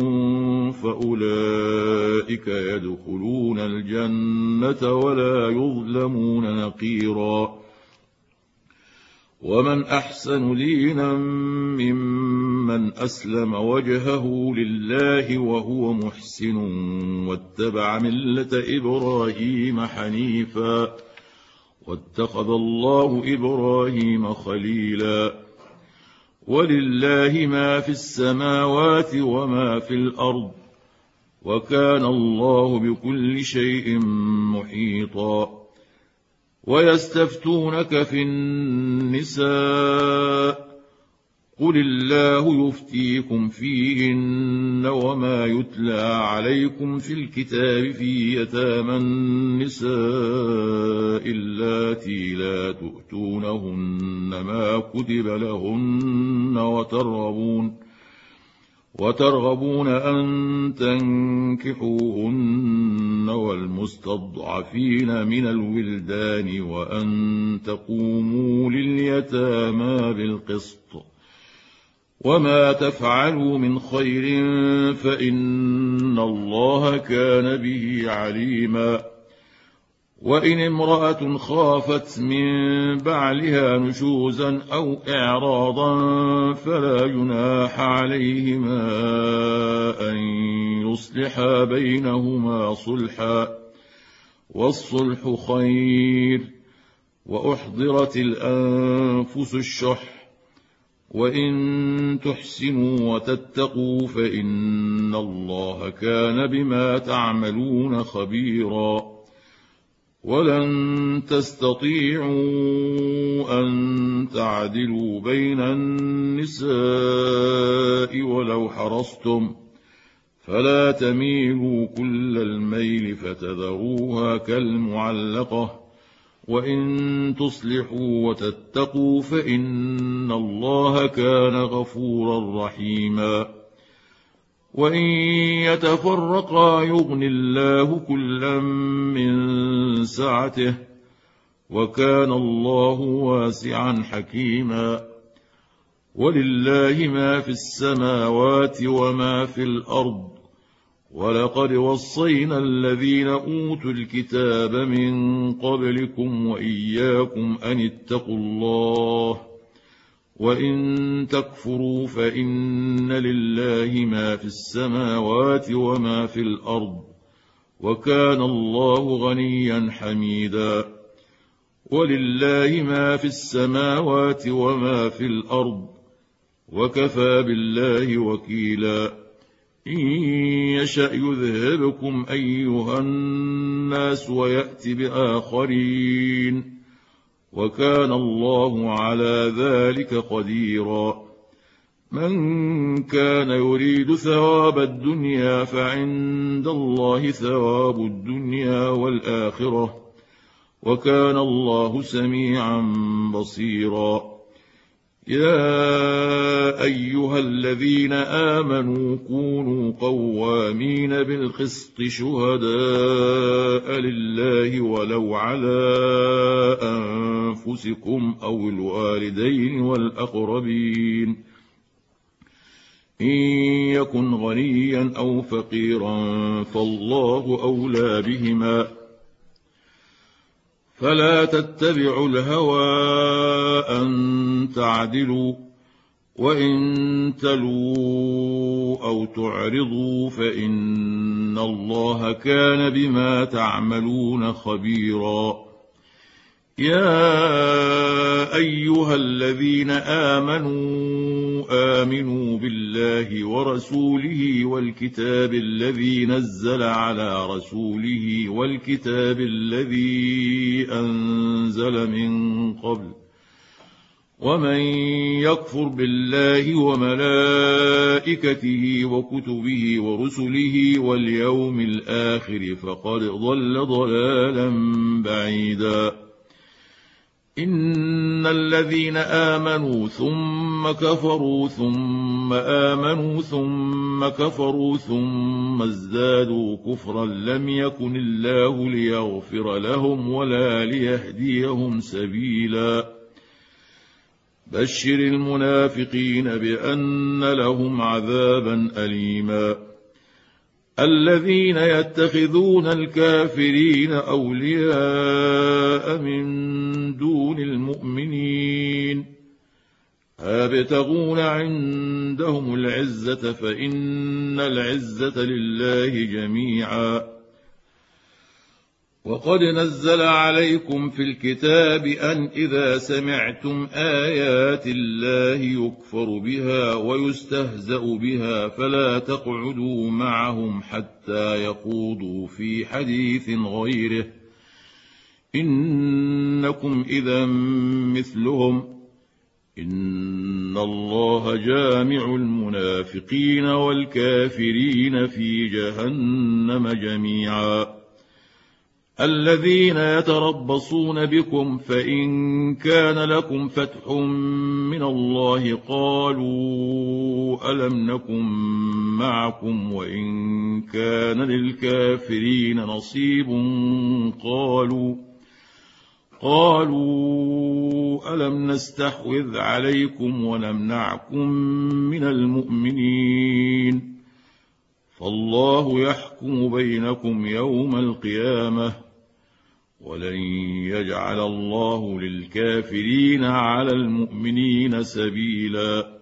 فأولئك يدخلون الجنة ولا يظلمون نقيرا ومن أحسن دينا ممن أسلم وجهه لله وهو محسن واتبع ملة إبراهيم حنيفا واتخذ الله إبراهيم خليلا ولله ما في السماوات وما في الأرض وكان الله بكل شيء محيطا ويستفتونك في النساء قل الله يفتيكم فيهن وما يتلى عليكم في الكتاب في يتامى النساء اللاتي لا تؤتونهن ما كتب لهن وترغبون وترغبون أن تنكحوهن والمستضعفين من الولدان وأن تقوموا لليتامى بالقسط وما تفعلوا من خير فإن الله كان به عليما وإن امرأة خافت من بعلها نشوزا أو إعراضا فلا جناح عليهما أن يصلحا بينهما صلحا والصلح خير وأحضرت الأنفس الشح وإن تحسنوا وتتقوا فإن الله كان بما تعملون خبيرا ولن تستطيعوا أن تعدلوا بين النساء ولو حرصتم فلا تميلوا كل الميل فتذروها كالمعلقة وإن تصلحوا وتتقوا فإن الله كان غفورا رحيما وإن يتفرقا يغن الله كلا من سعته وكان الله واسعا حكيما ولله ما في السماوات وما في الأرض ولقد وصينا الذين أوتوا الكتاب من قبلكم وإياكم أن اتقوا الله وإن تكفروا فإن لله ما في السماوات وما في الأرض وكان الله غنيا حميدا ولله ما في السماوات وما في الأرض وكفى بالله وكيلا إن يشأ يذهبكم أيها الناس ويأت بآخرين وكان الله على ذلك قديرا من كان يريد ثواب الدنيا فعند الله ثواب الدنيا والآخرة وكان الله سميعا بصيرا يا أيها الذين آمنوا كونوا قوامين بالقسط شهداء لله ولو على أنفسكم أو الوالدين والأقربين إن يكن غنيا أو فقيرا فالله أولى بهما، فلا تتبعوا الهوى أن تعدلوا، وإن تلووا أو تعرضوا فإن الله كان بما تعملون خبيرا. يا أيها الذين آمنوا آمنوا بالله ورسوله والكتاب الذي نزل على رسوله والكتاب الذي أنزل من قبل، ومن يكفر بالله وملائكته وكتبه ورسله واليوم الآخر فقد ضل ضلالا بعيدا. إن الذين آمنوا ثم كفروا ثم آمنوا ثم كفروا ثم ازدادوا كفرا لم يكن الله ليغفر لهم ولا ليهديهم سبيلا. بشر المنافقين بأن لهم عذابا أليما. الذين يتخذون الكافرين أولياء من دون المؤمنين أيبتغون عندهم العزة فإن العزة لله جميعا. وقد نزل عليكم في الكتاب أن إذا سمعتم آيات الله يكفر بها ويستهزأ بها فلا تقعدوا معهم حتى يخوضوا في حديث غيره، إنكم إذا مثلهم، إن الله جامع المنافقين والكافرين في جهنم جميعا. الذين يتربصون بكم فإن كان لكم فتح من الله قالوا ألم نكن معكم، وإن كان للكافرين نصيب قالوا قالوا ألم نستحوذ عليكم ونمنعكم من المؤمنين، فالله يحكم بينكم يوم القيامة، ولن يجعل الله للكافرين على المؤمنين سبيلا.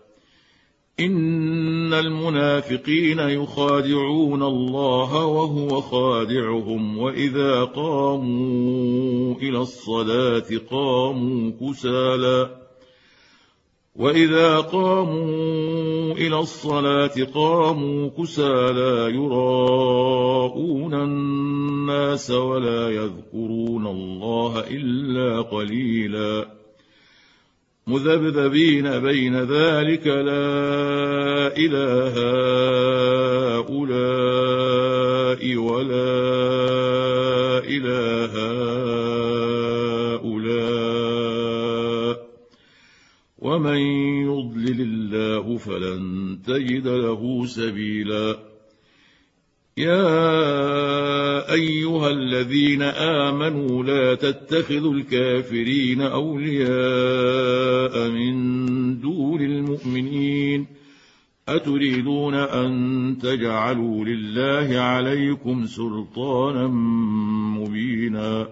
إن المنافقين يخادعون الله وهو خادعهم، وإذا قاموا إلى الصلاة قاموا كسالى وإذا قاموا إلى الصلاة قاموا كسالى يراءون الناس ولا يذكرون الله إلا قليلا. مذبذبين بين ذلك لا إله هؤلاء ولا إله هؤلاء، ومن يضلل الله فلن تجد له سبيلا. يا أيها الذين آمنوا لا تتخذوا الكافرين أولياء من دون المؤمنين أتريدون أن تجعلوا لله عليكم سلطانا مبينا.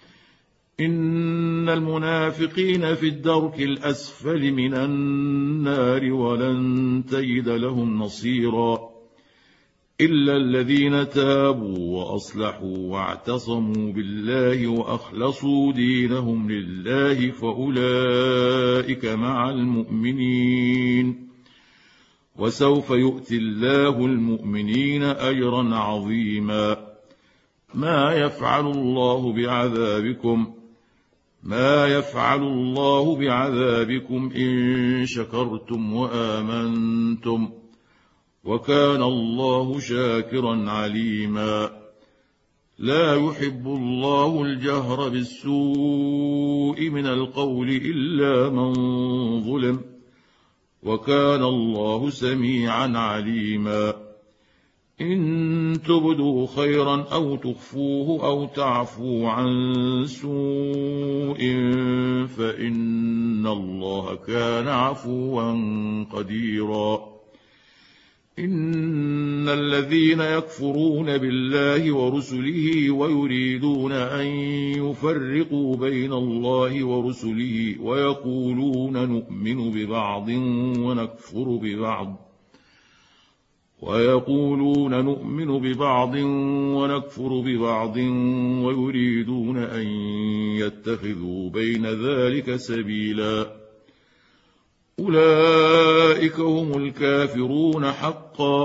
إن المنافقين في الدرك الأسفل من النار ولن تجد لهم نصيرا إلا الذين تابوا وأصلحوا واعتصموا بالله وأخلصوا دينهم لله فأولئك مع المؤمنين، وسوف يؤتي الله المؤمنين أجرا عظيما. ما يفعل الله بعذابكم ما يفعل الله بعذابكم إن شكرتم وآمنتم، وكان الله شاكرا عليما. لا يحب الله الجهر بالسوء من القول إلا من ظلم، وكان الله سميعا عليما. إن تبدوا خيرا أو تخفوه أو تعفوا عن سوء فإن الله كان عفوا قديرا. إن الذين يكفرون بالله ورسله ويريدون أن يفرقوا بين الله ورسله ويقولون نؤمن ببعض ونكفر ببعض ويقولون نؤمن ببعض ونكفر ببعض ويريدون أن يتخذوا بين ذلك سبيلا أولئك هم الكافرون حقا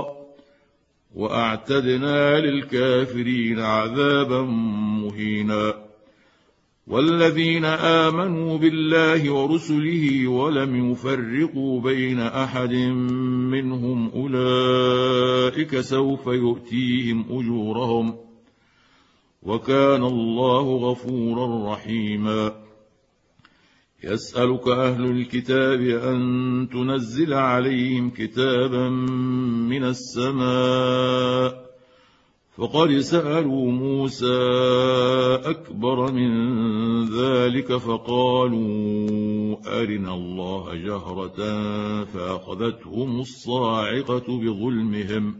وأعتدنا للكافرين عذابا مهينا والذين آمنوا بالله ورسله ولم يفرقوا بين أحد منهم أولئك سوف يؤتيهم أجورهم وكان الله غفورا رحيما يسألك أهل الكتاب أن تنزل عليهم كتابا من السماء فقد سألوا موسى أكبر من ذلك فقالوا أرنا الله جهرة فأخذتهم الصاعقة بظلمهم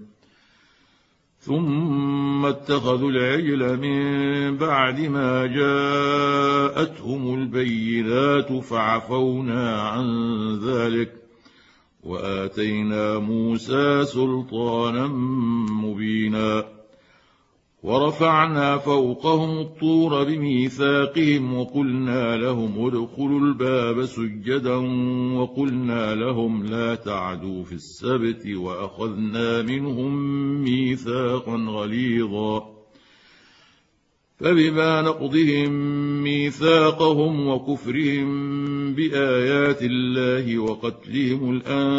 ثم اتخذوا العجل من بعد ما جاءتهم البينات فعفونا عن ذلك وآتينا موسى سلطانا مبينا ورفعنا فوقهم الطور بميثاقهم وقلنا لهم ادخلوا الباب سجدا وقلنا لهم لا تعدوا في السبت وأخذنا منهم ميثاقا غليظا فبما نقضهم ميثاقهم وكفرهم بآيات الله وقتلهم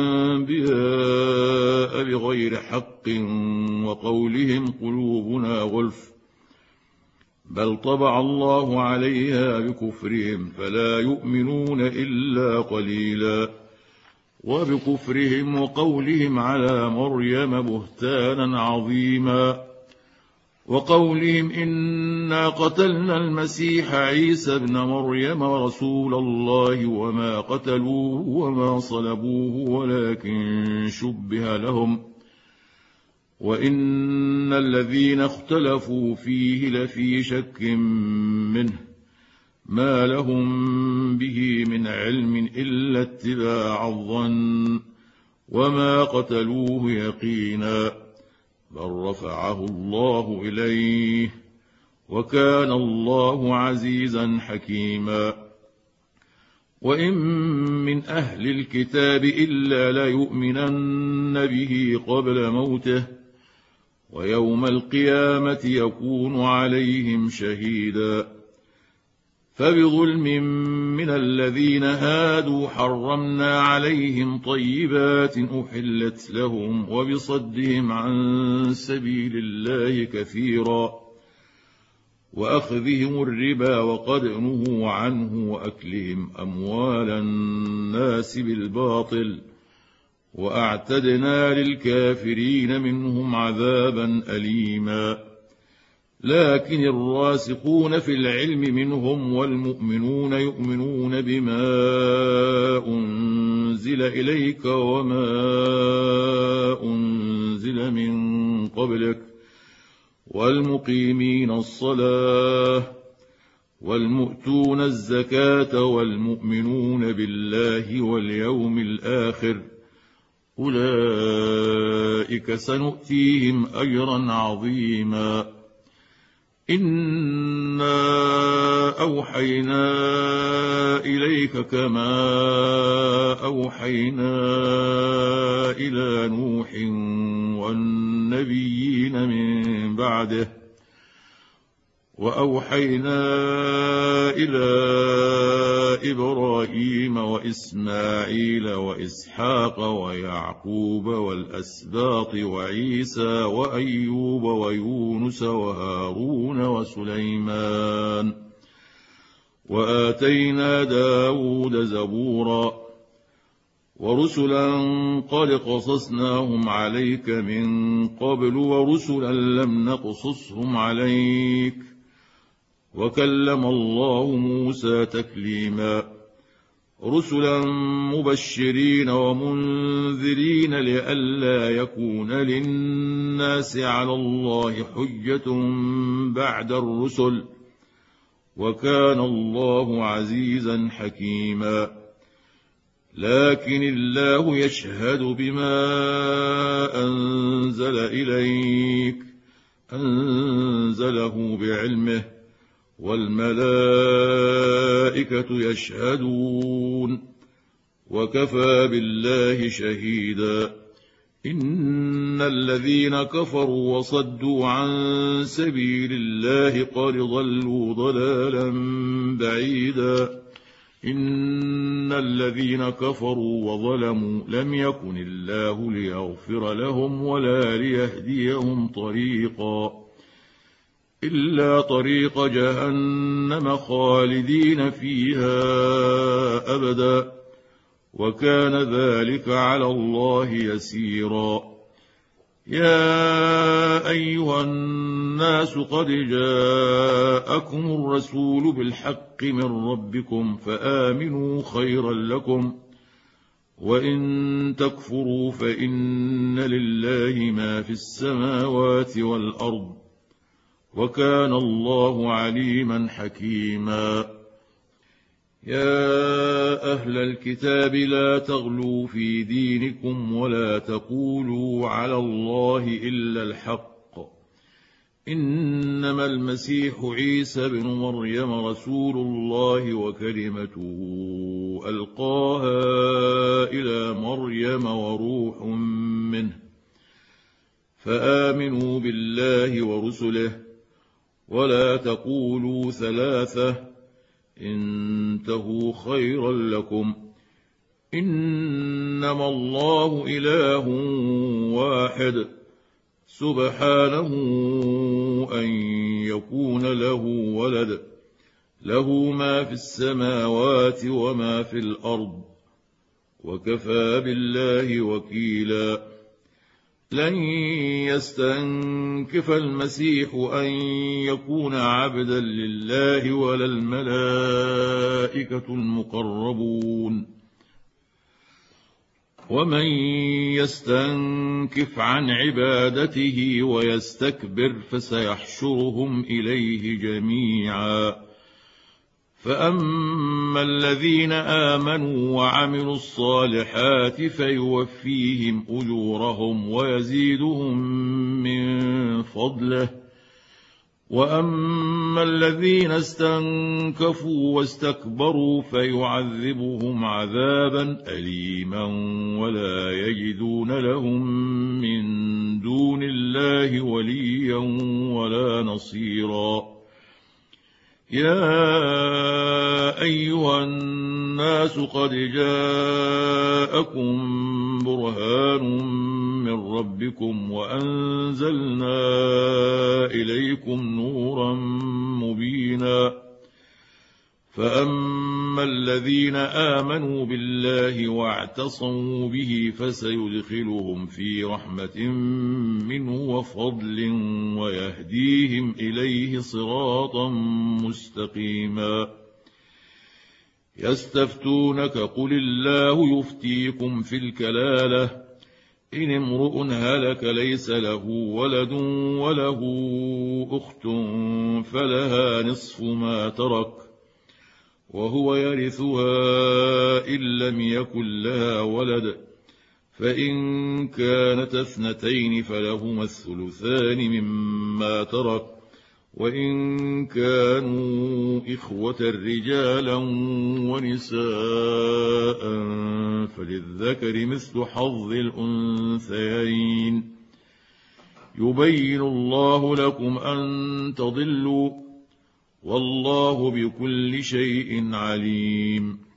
الأنبياء بغير حق وقولهم قلوبنا غلف بل طبع الله عليها بكفرهم فلا يؤمنون إلا قليلا وبكفرهم وقولهم على مريم بهتانا عظيما وقولهم إنا قتلنا المسيح عيسى ابن مريم رسول الله وما قتلوه وما صلبوه ولكن شبه لهم وإن الذين اختلفوا فيه لفي شك منه ما لهم به من علم إلا اتباع الظن وما قتلوه يقينا بل رفعه الله إليه وكان الله عزيزا حكيما وإن من أهل الكتاب إلا ليؤمنن به قبل موته ويوم القيامة يكون عليهم شهيدا فبظلم من الذين هادوا حرمنا عليهم طيبات أحلت لهم وبصدهم عن سبيل الله كثيرا وأخذهم الربا وقد نهوا عنه وأكلهم أموال الناس بالباطل وأعتدنا للكافرين منهم عذابا أليما لكن الراسخون في العلم منهم والمؤمنون يؤمنون بما أنزل إليك وما أنزل من قبلك والمقيمين الصلاة والمؤتون الزكاة والمؤمنون بالله واليوم الآخر أولئك سنؤتيهم أجرا عظيما إنا أوحينا إليك كما أوحينا إلى نوح والنبيين من بعده وأوحينا إلى إبراهيم وإسماعيل وإسحاق ويعقوب والأسباط وعيسى وأيوب ويونس وهارون وسليمان وآتينا داود زبورا ورسلا قد قصصناهم عليك من قبل ورسلا لم نقصصهم عليك وكلم الله موسى تكليما رسلا مبشرين ومنذرين لئلا يكون للناس على الله حجة بعد الرسل، وكان الله عزيزا حكيما. لكن الله يشهد بما أنزل إليك أنزله بعلمه، والملائكة يشهدون، وكفى بالله شهيدا. إن الذين كفروا وصدوا عن سبيل الله قد ضلوا ضلالا بعيدا. إن الذين كفروا وظلموا لم يكن الله ليغفر لهم ولا ليهديهم طريقا إلا طريق جهنم خالدين فيها أبدا، وكان ذلك على الله يسيرا. يا أيها الناس قد جاءكم الرسول بالحق من ربكم فآمنوا خيرا لكم، وإن تكفروا فإن لله ما في السماوات والأرض، وكان الله عليما حكيما. يا أهل الكتاب لا تغلوا في دينكم ولا تقولوا على الله إلا الحق، إنما المسيح عيسى بن مريم رسول الله وكلمته ألقاها إلى مريم وروح منه، فآمنوا بالله ورسله، ولا تقولوا ثلاثة، انتهوا خيرا لكم، إنما الله إله واحد سبحانه أن يكون له ولد، له ما في السماوات وما في الأرض، وكفى بالله وكيلا. لن يستنكف المسيح أن يكون عبدا لله ولا الملائكة المقربون، ومن يستنكف عن عبادته ويستكبر فسيحشرهم إليه جميعا. فأما الذين آمنوا وعملوا الصالحات فيوفيهم أجورهم ويزيدهم من فضله، وأما الذين استنكفوا واستكبروا فيعذبهم عذابا أليما ولا يجدون لهم من دون الله وليا ولا نصيرا. يا أيها الناس قد جاءكم برهان من ربكم وأنزلنا إليكم نورا مبينا. فأما الذين آمنوا بالله واعتصموا به فسيدخلهم في رحمة منه وفضل ويهديهم إليه صراطا مستقيما. يستفتونك قل الله يفتيكم في الكلالة، إن امرؤ هلك ليس له ولد وله أخت فلها نصف ما ترك وهو يرثها إن لم يكن لها ولد، فإن كانت اثنتين فلهما الثلثان مما ترك، وإن كانوا إخوة رجالا ونساء فللذكر مثل حظ الأنثيين. يبين الله لكم أن تضلوا، والله بكل شيء عليم.